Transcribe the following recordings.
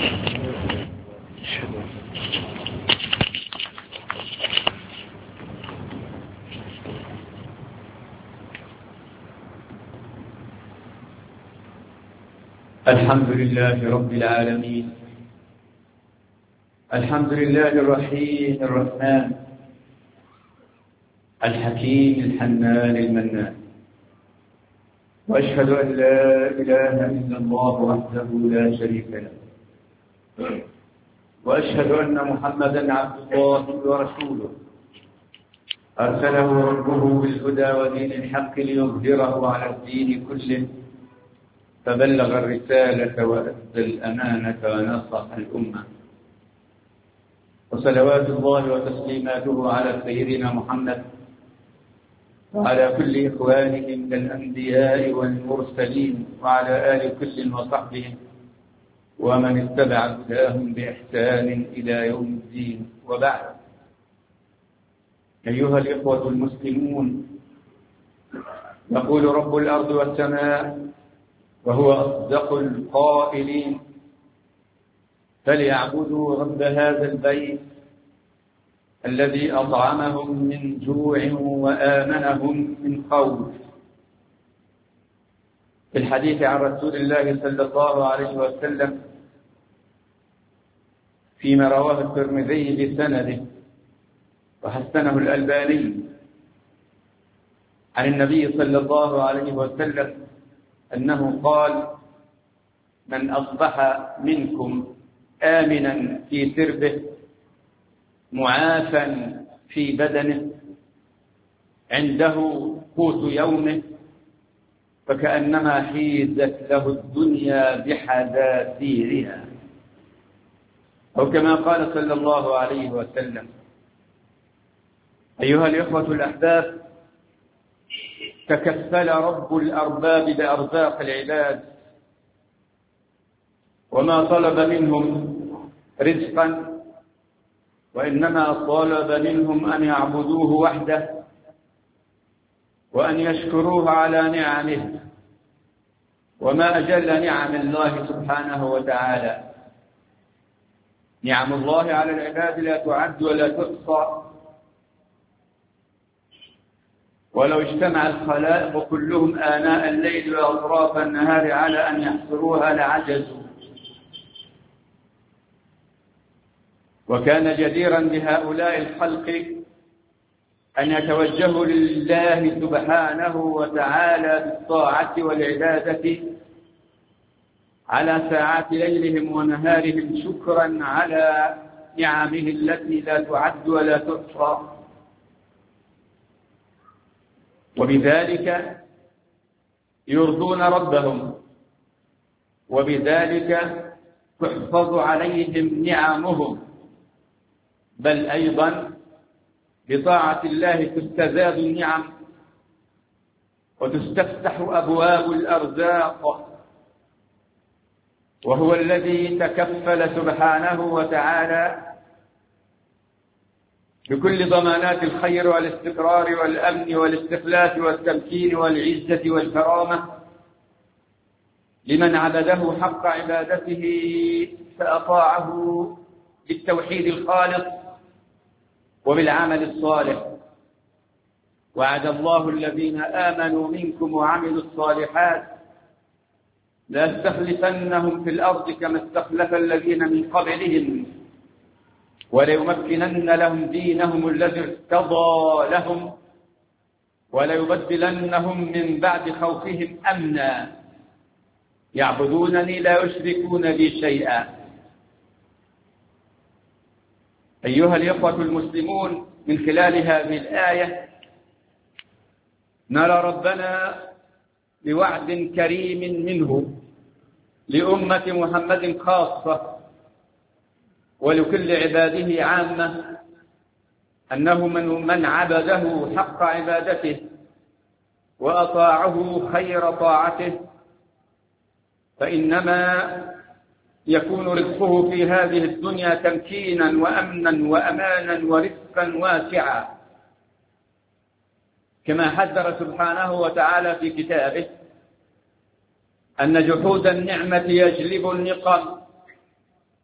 الحمد لله رب العالمين، الحمد لله الرحيم الرحمن الحكيم الحنان المنان، وأشهد أن لا إله إلا الله وحده لا شريك له، وأشهد أن محمدا عبد الله ورسوله أرسله ربه بالهدى ودين الحق ليظهره على الدين كله، فبلغ الرسالة وأدى الأمانة ونصح الأمة، وصلوات الله وتسليماته على سيدنا محمد وعلى كل إخوانه من الأنبياء والمرسلين وعلى آل كل وصحبه ومن اتبع هداهم بإحسان إلى يوم الدين. وبعد، أيها الإخوة المسلمون، يقول رب الأرض والسماء وهو أصدق القائلين: فليعبدوا رب هذا البيت الذي أطعمهم من جوع وآمنهم من خوف. في الحديث عن رسول الله صلى الله عليه وسلم فيما رواه الترمذي بسنده وحسنه الألباني عن النبي صلى الله عليه وسلم أنه قال: من أصبح منكم آمنا في سربه معافا في بدنه عنده قوت يومه فكأنما حيزت له الدنيا بحذافيرها، أو كما قال صلى الله عليه وسلم. أيها الإخوة الأحباب، تكفل رب الأرباب بأرزاق العباد، وما طلب منهم رزقا، وإنما طلب منهم أن يعبدوه وحده وأن يشكروه على نعمه. وما أجل نعم الله سبحانه وتعالى. نعم الله على العباد لا تعد ولا تحصى، ولو اجتمع الخلائق كلهم آناء الليل وأطراف النهار على أن يحصروها لعجزوا. وكان جديرا بهؤلاء الخلق أن يتوجهوا لله سبحانه وتعالى بالطاعة والعبادة على ساعات ليلهم ونهارهم، شكرا على نعمه التي لا تعد ولا تحصى، وبذلك يرضون ربهم، وبذلك تحفظ عليهم نعمهم، بل أيضا بطاعة الله تستزاد النعم وتستفتح أبواب الأرزاق. وهو الذي تكفل سبحانه وتعالى بكل ضمانات الخير والاستقرار والأمن والاستخلاف والتمكين والعزة والكرامة لمن عبده حق عبادته فأطاعه بالتوحيد الخالص وبالعمل الصالح. وعد الله الذين آمنوا منكم وعملوا الصالحات ليستخلفنهم في الأرض كما استخلف الذين من قبلهم وليمكنن لهم دينهم الذي ارتضى لهم وليبدلنهم من بعد خوفهم أمنا يعبدونني لا يشركون بي شيئا. أيها الإخوة المسلمون، من خلال هذه الآية نرى ربنا بوعد كريم منه لأمة محمد خاصة ولكل عباده عامة، أنه من عبده حق عبادته وأطاعه خير طاعته فإنما يكون رزقه في هذه الدنيا تمكينا وأمنا وأمانا ورزقا واسعا، كما حذر سبحانه وتعالى في كتابه أن جحود النعمة يجلب النقم،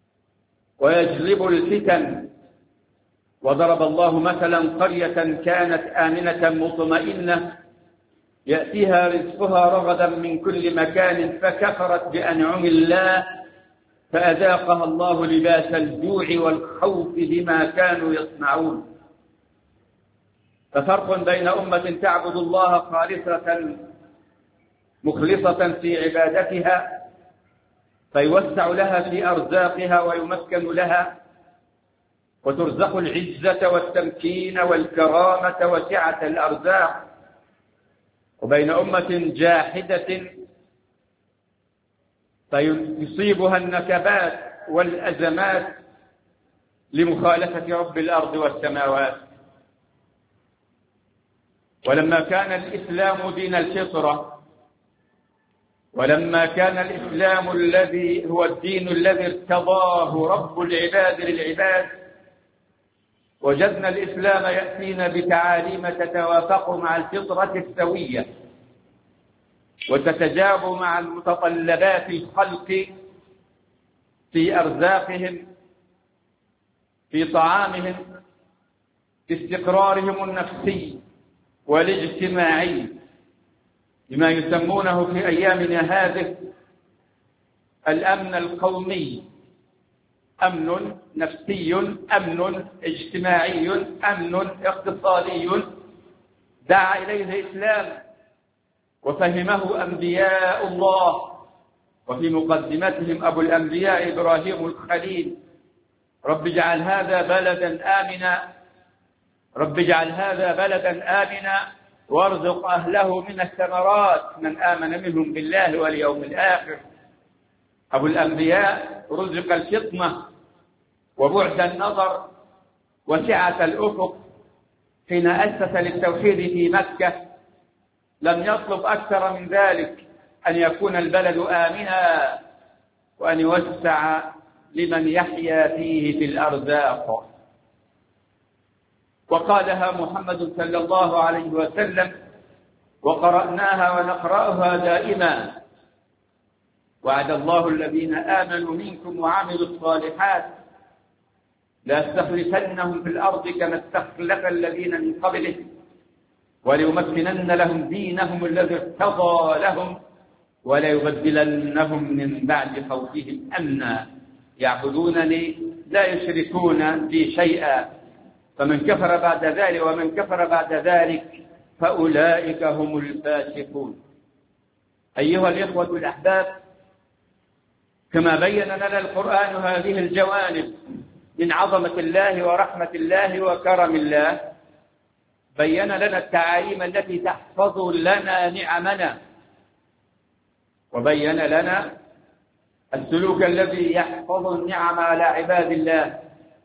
ويجلب الفتن. وضرب الله مثلا قرية كانت آمنة مطمئنة يأتيها رزقها رغدا من كل مكان فكفرت بأنعم الله فأذاقها الله لباس الجوع والخوف بما كانوا يصنعون. ففرق بين أمة تعبد الله خالصة مخلصة في عبادتها فيوسع لها في أرزاقها ويمكن لها وترزق العزة والتمكين والكرامة وسعة الأرزاق، وبين أمة جاحدة فيصيبها النكبات والأزمات لمخالفة رب الأرض والسماوات. ولما كان الإسلام دين الفطرة، ولما كان الإسلام الذي هو الدين الذي ارتضاه رب العباد للعباد، وجدنا الإسلام يأتينا بتعاليم تتوافق مع الفطرة السوية وتتجاب مع المتطلبات الخلق في أرزاقهم، في طعامهم، في استقرارهم النفسي والاجتماعي، بما يسمونه في أيامنا هذه الأمن القومي، أمن نفسي، أمن اجتماعي، أمن اقتصادي دعا إليه الإسلام وفهمه أنبياء الله، وفي مقدمتهم أبو الأنبياء إبراهيم الخليل: رب اجعل هذا بلدا آمنا، رب اجعل هذا بلدا آمنا وارزق أهله من الثمرات من آمن منهم بالله واليوم الآخر. أبو الأنبياء رزق الفطنة وبعد النظر وسعة الأفق حين أسس للتوحيد في مكة. لم يطلب أكثر من ذلك، أن يكون البلد آمنا وأن يوسع لمن يحيا فيه في الأرزاق. وقالها محمد صلى الله عليه وسلم وقرأناها ونقرأها دائما: وعد الله الذين آمنوا منكم وعملوا الصالحات ليستخلفنهم في الأرض كما استخلف الذين من قبلهم وليمكنن لهم دينهم الذي ارتضى لهم وليبدلنهم من بعد خوفهم أمنا يعبدونني لا يشركون بي شيئا فمن كفر بعد ذلك ومن كفر بعد ذلك فأولئك هم الفاسقون. أيها الإخوة الأحباب، كما بين لنا القرآن هذه الجوانب من عظمة الله ورحمة الله وكرم الله، بين لنا التعاليم التي تحفظ لنا نعمنا، وبين لنا السلوك الذي يحفظ النعم على عباد الله.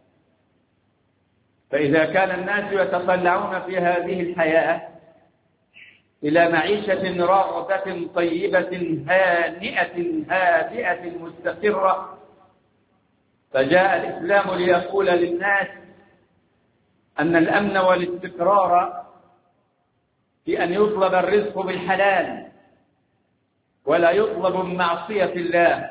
فإذا كان الناس يتطلعون في هذه الحياة إلى معيشة راغدة طيبة هانئة هادئة مستقرة، فجاء الإسلام ليقول للناس أن الأمن والاستقرار في أن يطلب الرزق بالحلال ولا يطلب بمعصية الله،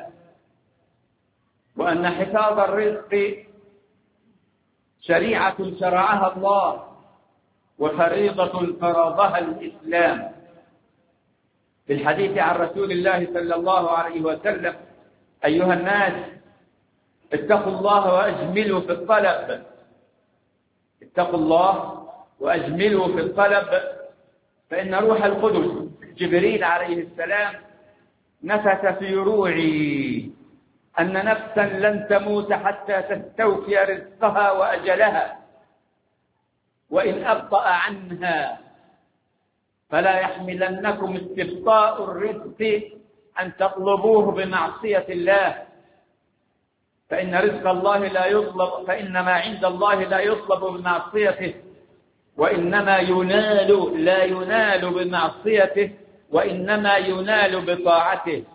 وأن حفاظ الرزق شريعة شرعها الله وفريضة فرضها الإسلام. في الحديث عن رسول الله صلى الله عليه وسلم: أيها الناس اتقوا الله وأجملوا في الطلب، اتقوا الله وأجملوا في الطلب، فإن روح القدس جبريل عليه السلام نفث في روعي أن نفسا لن تموت حتى تستوفي رزقها وأجلها، وإن أبطأ عنها فلا يحملنكم استبطاء الرزق أن تطلبوه بمعصية الله، فإن رزق الله لا يطلب، فإنما عند الله لا يطلب بمعصيته، وإنما لا ينال بمعصيته، وإنما ينال بطاعته.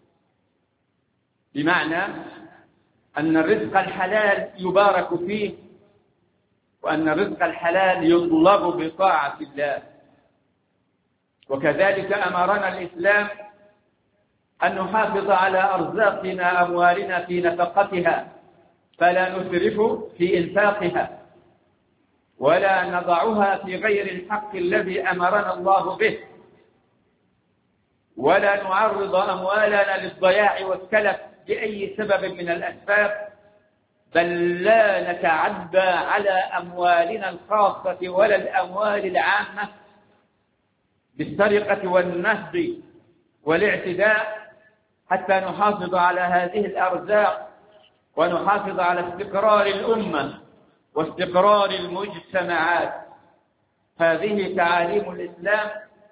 بمعنى أن الرزق الحلال يبارك فيه، وأن الرزق الحلال يطلب بطاعة الله. وكذلك أمرنا الإسلام أن نحافظ على أرزاقنا أموالنا في نفقتها، فلا نسرف في إنفاقها ولا نضعها في غير الحق الذي أمرنا الله به، ولا نعرض أموالنا للضياع والتلف بأي سبب من الأسباب، بل لا نتعدى على أموالنا الخاصة ولا الأموال العامة بالسرقة والنهب والاعتداء، حتى نحافظ على هذه الأرزاق ونحافظ على استقرار الأمة واستقرار المجتمعات. هذه تعاليم الإسلام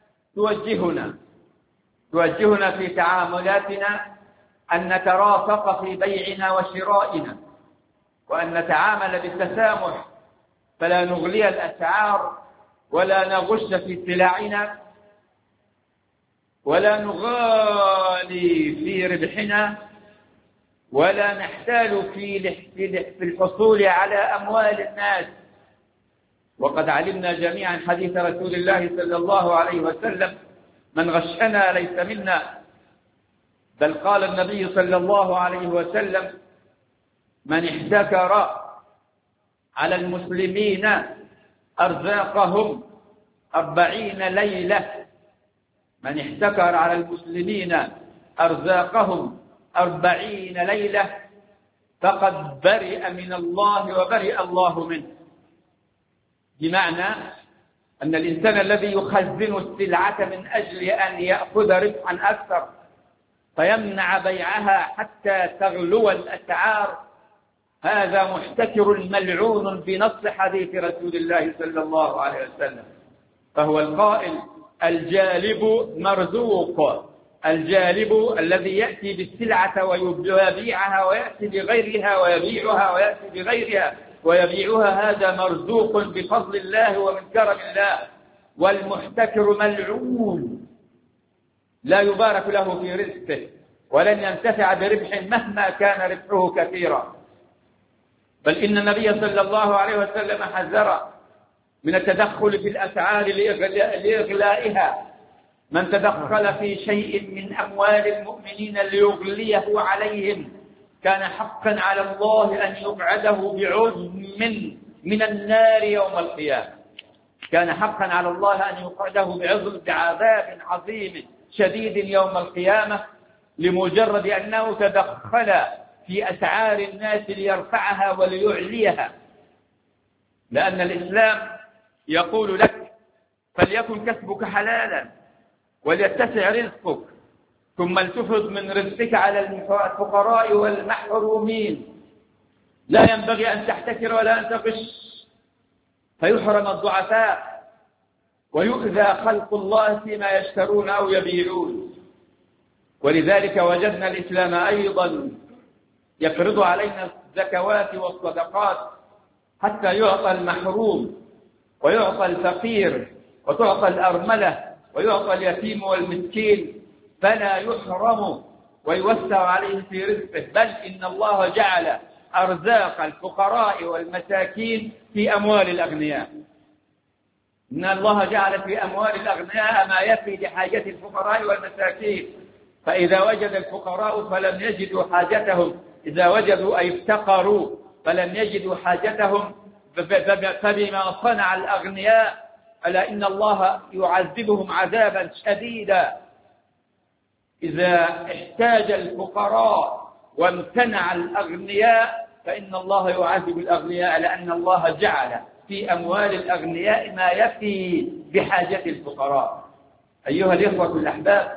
توجهنا في تعاملاتنا أن نترافق في بيعنا وشرائنا، وأن نتعامل بالتسامح، فلا نغلي الأسعار ولا نغش في سلعنا ولا نغالي في ربحنا ولا نحتال في الحصول على أموال الناس. وقد علمنا جميعا حديث رسول الله صلى الله عليه وسلم: من غشنا ليس منا. بل قال النبي صلى الله عليه وسلم: من احتكر على المسلمين أرزاقهم 40 ليلة، من احتكر على المسلمين أرزاقهم 40 ليلة فقد برئ من الله وبرئ الله منه. بمعنى أن الإنسان الذي يخزن السلعة من أجل أن يأخذ ربحا أكثر فيمنع بيعها حتى تغلو الأسعار، هذا محتكر ملعون بنص حديث رسول الله صلى الله عليه وسلم. فهو القائل: الجالب مرزوق. الجالب الذي يأتي بالسلعة ويبيعها ويأتي بغيرها ويبيعها ويأتي بغيرها ويبيعها، هذا مرزوق بفضل الله ومن كرم الله. والمحتكر ملعون لا يبارك له في رزقه ولن ينتفع بربح مهما كان ربحه كثيرا. بل إن النبي صلى الله عليه وسلم حذر من التدخل في الأسعار لإغلائها. من تدخل في شيء من أموال المؤمنين ليغليه عليهم كان حقا على الله أن يقعده بعظم من النار يوم القيامة. كان حقا على الله أن يقعده بعذاب عظيم شديد يوم القيامة لمجرد أنه تدخل في أسعار الناس ليرفعها وليعليها. لأن الإسلام يقول لك: فليكن كسبك حلالا وليتسع رزقك، ثم لتفض من رزقك على الفقراء والمحرومين. لا ينبغي أن تحتكر ولا أن تغش فيحرم الضعفاء ويؤذى خلق الله فيما يشترون أو يبيعون. ولذلك وجدنا الإسلام أيضا يفرض علينا الزكوات والصدقات حتى يعطى المحروم ويعطى الفقير وتعطى الأرملة ويعطى اليتيم والمسكين، فلا يحرم ويوسع عليه في رزقه. بل إن الله جعل أرزاق الفقراء والمساكين في أموال الأغنياء. إن الله جعل في أموال الأغنياء ما يفي لحاجة الفقراء والمساكين. فإذا وجد الفقراء فلم يجدوا حاجتهم، إذا وجدوا أي افتقروا فلم يجدوا حاجتهم، فبما صنع الأغنياء ألا إن الله يعذبهم عذابا شديدا. إذا احتاج الفقراء وامتنع الأغنياء فإن الله يعذب الأغنياء، لأن الله جعل في أموال الأغنياء ما يفي بحاجة الفقراء. أيها الإخوة الأحباب،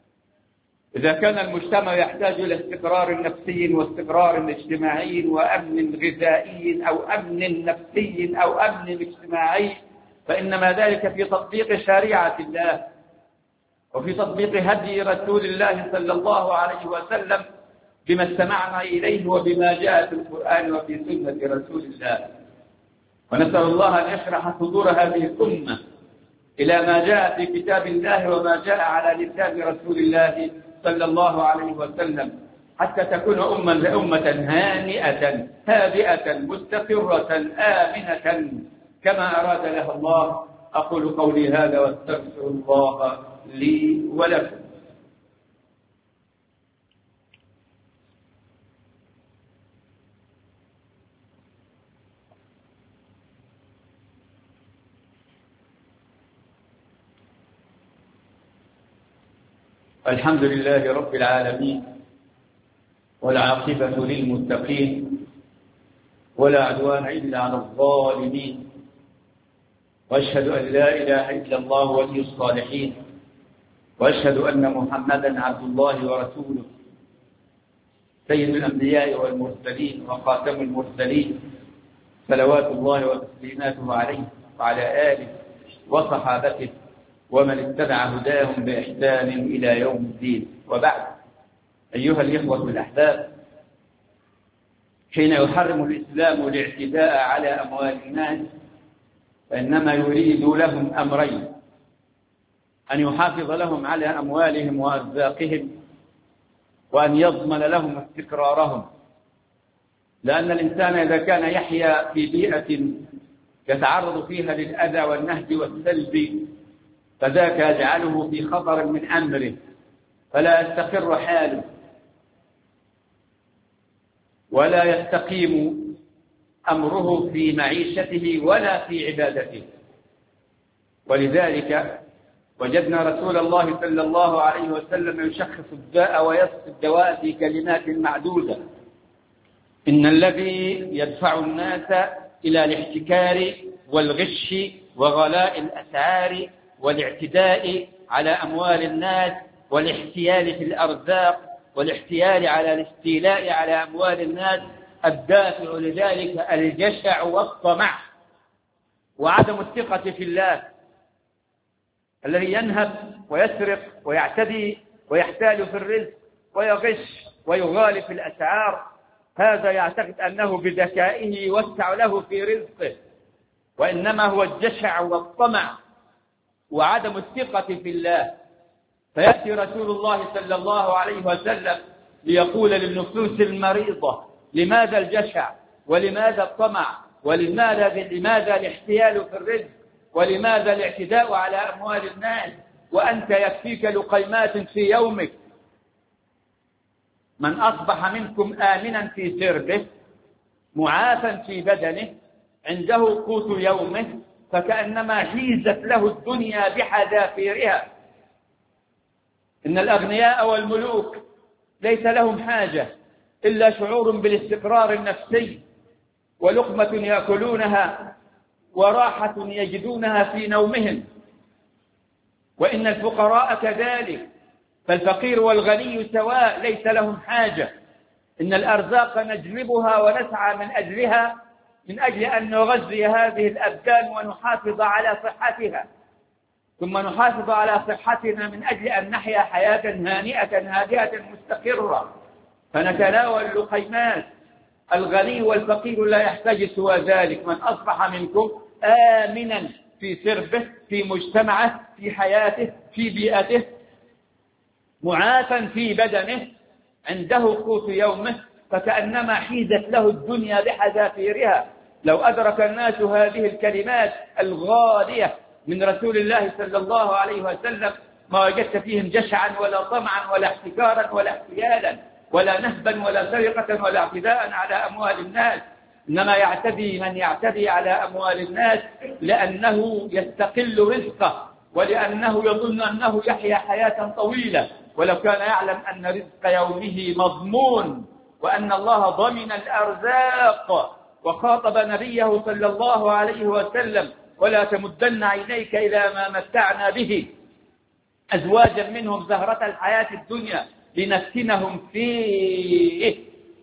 إذا كان المجتمع يحتاج إلى استقرار نفسي واستقرار اجتماعي وأمن غذائي أو أمن نفسي أو أمن اجتماعي، فإنما ذلك في تطبيق شريعة الله وفي تطبيق هدي رسول الله صلى الله عليه وسلم بما استمعنا إليه وبما جاء في القرآن وفي سنة رسول الله. ونسأل الله أن يشرح صدور هذه الأمة إلى ما جاء في كتاب الله وما جاء على لسان رسول الله صلى الله عليه وسلم، حتى تكون أمة هانئة هادئة مستقرة آمنة كما أراد لها الله. أقول قولي هذا واستغفر الله لي ولكم. الحمد لله رب العالمين، والعاقبة للمتقين، ولا عدوان إلا على الظالمين، وأشهد أن لا إله إلا الله ولي الصالحين، وأشهد أن محمدا عبد الله ورسوله سيد الأنبياء والمرسلين وخاتم المرسلين، صلوات الله وتسليماته عليه وعلى آله وصحابته ومن اتبع هداهم بإحسان إلى يوم الدين. وبعد، أيها الإخوة الأحباب، حين يحرم الإسلام الاعتداء على أموال الناس فإنما يريد لهم أمرين: أن يحافظ لهم على أموالهم وأرزاقهم، وأن يضمن لهم استقرارهم، لأن الإنسان إذا كان يحيا في بيئة يتعرض فيها للأذى والنهب والسلب فذاك يجعله في خطر من أمره، فلا يستقر حاله ولا يستقيم أمره في معيشته ولا في عبادته. ولذلك وجدنا رسول الله صلى الله عليه وسلم يشخص الداء ويصف الدواء في كلمات معدودة: إن الذي يدفع الناس إلى الاحتكار والغش وغلاء الأسعار والاعتداء على أموال الناس والاحتيال في الأرزاق والاحتيال على الاستيلاء على أموال الناس، الدافع لذلك الجشع والطمع وعدم الثقة في الله. الذي ينهب ويسرق ويعتدي ويحتال في الرزق ويغش ويغالي في الأسعار، هذا يعتقد أنه بذكائه يوسع له في رزقه، وإنما هو الجشع والطمع وعدم الثقة في الله. فيأتي رسول الله صلى الله عليه وسلم ليقول للنفوس المريضة: لماذا الجشع؟ ولماذا الطمع؟ ولماذا الاحتيال في الرزق؟ ولماذا الاعتداء على أموال الناس وأنت يكفيك لقيمات في يومك؟ من أصبح منكم آمنا في سربه معافا في بدنه عنده قوت يومه فكأنما حيزت له الدنيا بحذافيرها. إن الأغنياء والملوك ليس لهم حاجة إلا شعور بالاستقرار النفسي ولقمة يأكلونها وراحة يجدونها في نومهم، وإن الفقراء كذلك، فالفقير والغني سواء ليس لهم حاجة. إن الأرزاق نجلبها ونسعى من أجلها من أجل أن نغذي هذه الأبدان ونحافظ على صحتها، ثم نحافظ على صحتنا من أجل أن نحيا حياة هانئة هادئة مستقرة فنتناول لقيمات. الغني والفقير لا يحتاج سوى ذلك: من أصبح منكم آمنا في سربه في مجتمعه في حياته في بيئته معافا في بدنه عنده قوت يومه فكأنما حيزت له الدنيا بحذافيرها. لو أدرك الناس هذه الكلمات الغالية من رسول الله صلى الله عليه وسلم ما وجدت فيهم جشعا ولا طمعا ولا احتكارا ولا احتيالا ولا نهبا ولا سرقة ولا اعتداء على أموال الناس. إنما يعتدي من يعتدي على أموال الناس لأنه يستقل رزقه ولأنه يظن أنه يحيا حياة طويلة، ولو كان يعلم أن رزق يومه مضمون وأن الله ضمن الأرزاق. وخاطب نبيه صلى الله عليه وسلم: ولا تمدن عينيك إلى ما متعنا به أزواجا منهم زهرة الحياة الدنيا لنفتنهم فيه.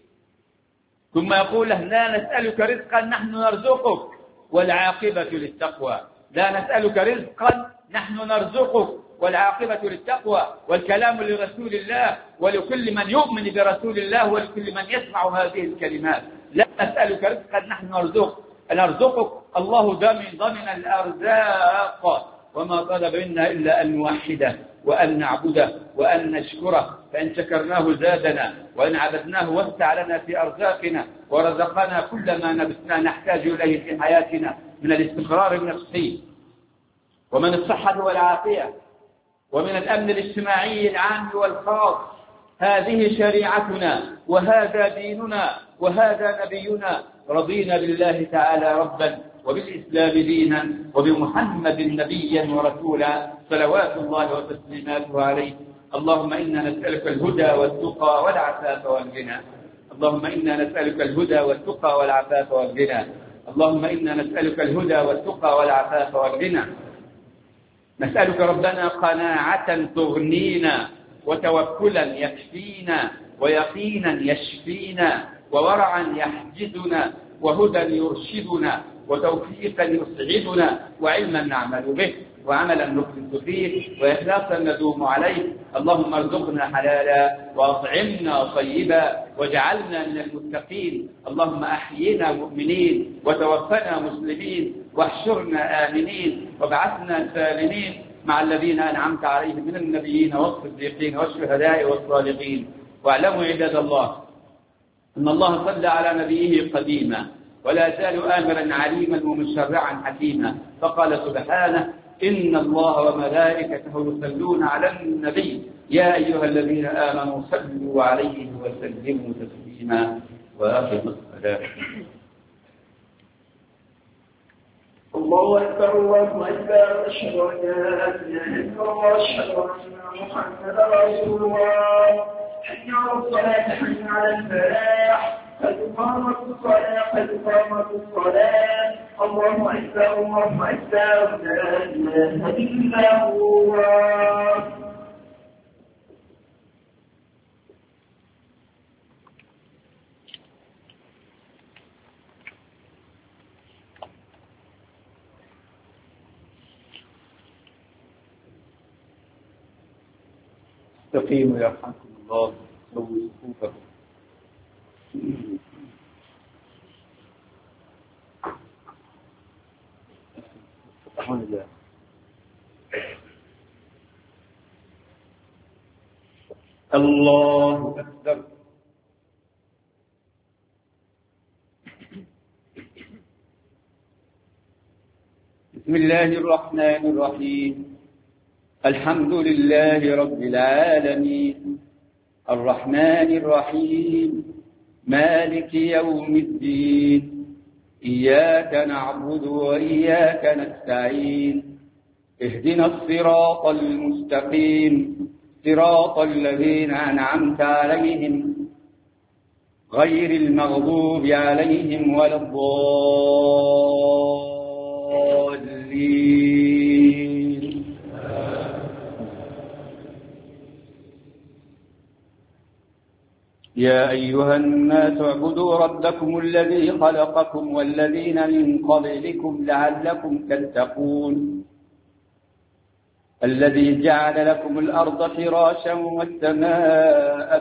ثم يقول له: لا نسألك رزقا نحن نرزقك والعاقبة للتقوى. لا نسألك رزقا نحن نرزقك والعاقبة للتقوى. والكلام لرسول الله ولكل من يؤمن برسول الله ولكل من يسمع هذه الكلمات: لا نسألك رزقا نحن نرزقك. الله ضمن الأرزاق، وما طلب منا إلا أن نوحده وأن نعبده وأن نشكره، فإن شكرناه زادنا وإن عبدناه وسع لنا في أرزاقنا ورزقنا كل ما نحتاج إليه في حياتنا من الاستقرار النفسي ومن الصحة والعافية ومن الأمن الاجتماعي العام والخاص. هذه شريعتنا وهذا ديننا وهذا نبينا. رضينا بالله تعالى ربا وبالإسلام دينا وبمحمد نبيا ورسولا صلوات الله وتسليماته عليه اللهم إنا نسألك الهدى والتقى والعفاف والغنى. اللهم إنا نسألك الهدى والتقى والعفاف والغنى. اللهم إنا نسألك الهدى والتقى والعفاف والغنى. نسألك ربنا قناعة تغنينا، وتوكلا يكفينا، ويقينا يشفينا، وورعا يحجزنا، وهدى يرشدنا، وتوفيقا يسعدنا، وعلما نعمل به، وعملا نخلص فيه، وإخلاصا ندوم عليه. اللهم ارزقنا حلالا، وأطعمنا طيبا، واجعلنا من المتقين. اللهم أحينا مؤمنين، وتوفنا مسلمين، واحشرنا آمنين، وابعثنا سالمين مع الذين أنعمت عليهم من النبيين والصديقين والشهداء والصالحين. واعلموا عباد الله أن الله صلى على نبيه قديما، ولا زال آمرا عليما ومشرعا حكيما، فقال سبحانه: إن الله وملائكته يصلون على النبي يا أيها الذين آمنوا صلوا عليه وسلموا تسليما. وآخر الصلاة. الله أكبر الله أكبر، أشهد أن لا إله إلا الله، أشهد أن محمدا رسول الله. حي على الصلاة، حي على الفلاح، قد قامت الصلاة، قد قامت الصلاة. الله أكبر الله أكبر، لا إله إلا الله. استقيموا يرحمكم الله، سووا صفوفكم. سبحان الله. الله أكبر. بسم الله الرحمن الرحيم. الحمد لله رب العالمين، الرحمن الرحيم، مالك يوم الدين، إياك نعبد وإياك نستعين، اهدنا الصراط المستقيم، صراط الذين أنعمت عليهم غير المغضوب عليهم ولا الضالين. يا أيها الناس اعبدوا ربكم الذي خلقكم والذين من قبلكم لعلكم تتقون، الذي جعل لكم الأرض فراشا والسماء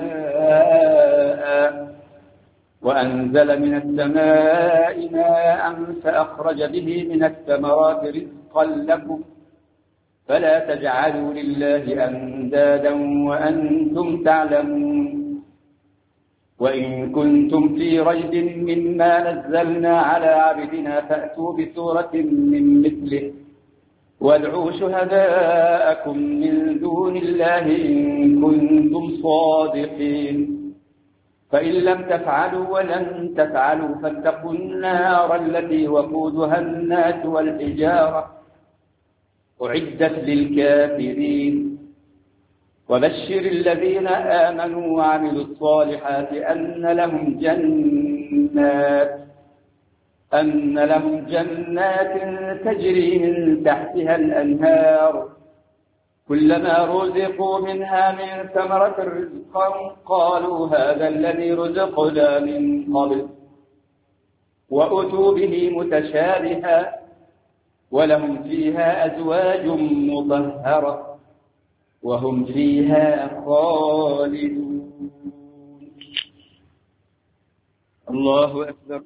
بناء، وأنزل من السماء ماء فأخرج به من الثمرات رزقا لكم، فلا تجعلوا لله أندادا وأنتم تعلمون. وإن كنتم في ريب مما نزلنا على عبدنا فأتوا بسورة من مثله وادعوا شهداءكم من دون الله إن كنتم صادقين، فإن لم تفعلوا ولن تفعلوا فاتقوا النار التي وقودها الناس والحجارة أعدت للكافرين. وبشر الذين آمنوا وعملوا الصالحات أن لهم جنات تجري من تحتها الأنهار، كلما رزقوا منها من ثمرة رزقا قالوا هذا الذي رزقنا من قبل، وأتوا به متشابها، ولهم فيها أزواج مطهرة وهم فيها خالدون. الله أكبر.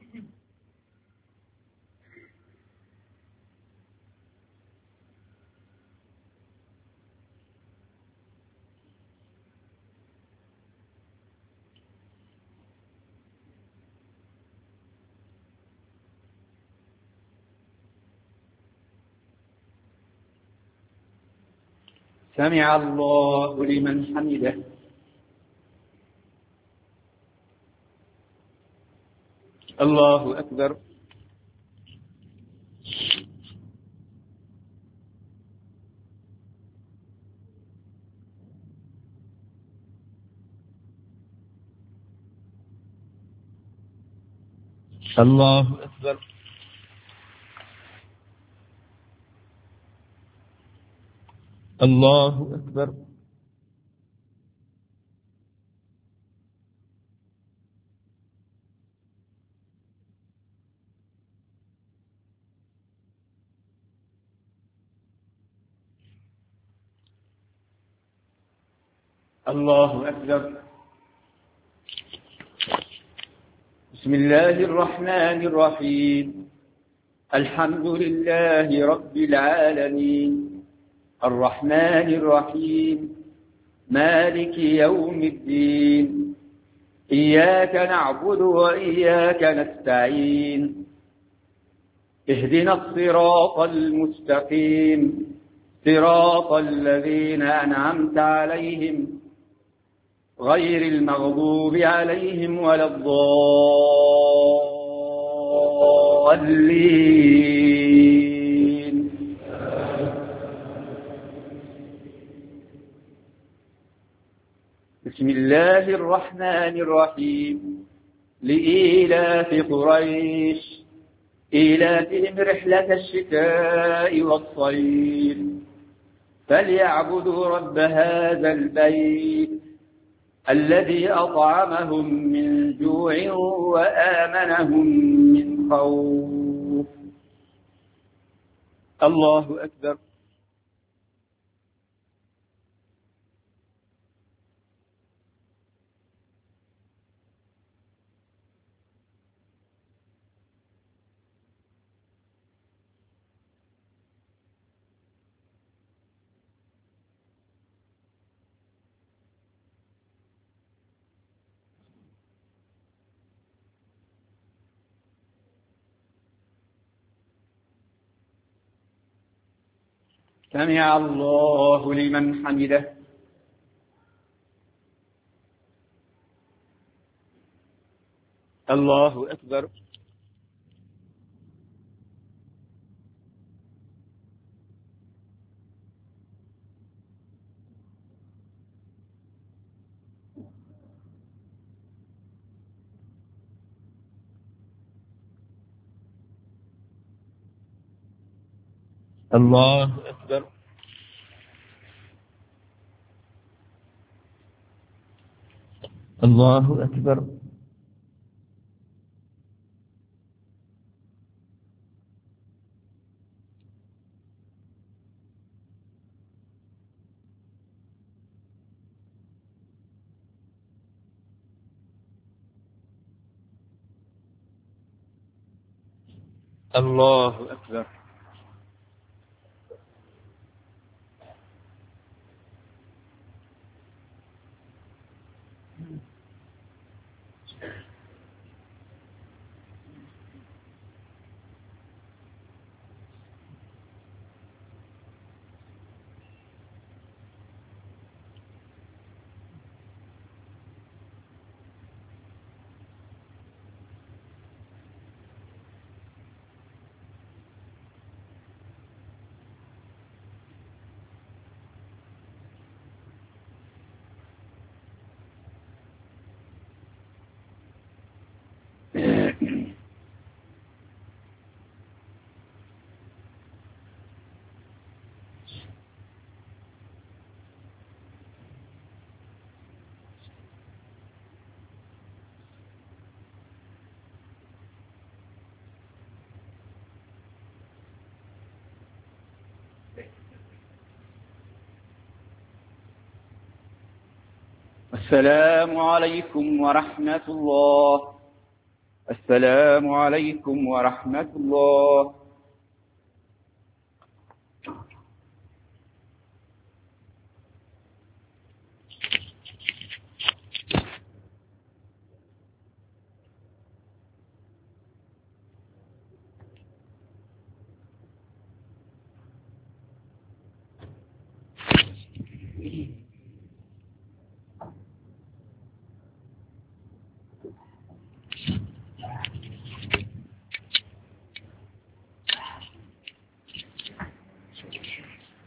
سمع الله لمن حمده. الله أكبر. الله أكبر. الله أكبر. الله أكبر. بسم الله الرحمن الرحيم. الحمد لله رب العالمين الرحمن الرحيم مالك يوم الدين إياك نعبد وإياك نستعين اهدنا الصراط المستقيم صراط الذين أنعمت عليهم غير المغضوب عليهم ولا الضالين. بسم الله الرحمن الرحيم لإيلاف قريش إيلافهم رحلة الشتاء والصيف فليعبدوا رب هذا البيت الذي أطعمهم من جوع وآمنهم من خوف. الله أكبر. سمع الله لمن حمده. الله أكبر. الله أكبر. الله أكبر. الله أكبر. السلام عليكم ورحمة الله. السلام عليكم ورحمة الله.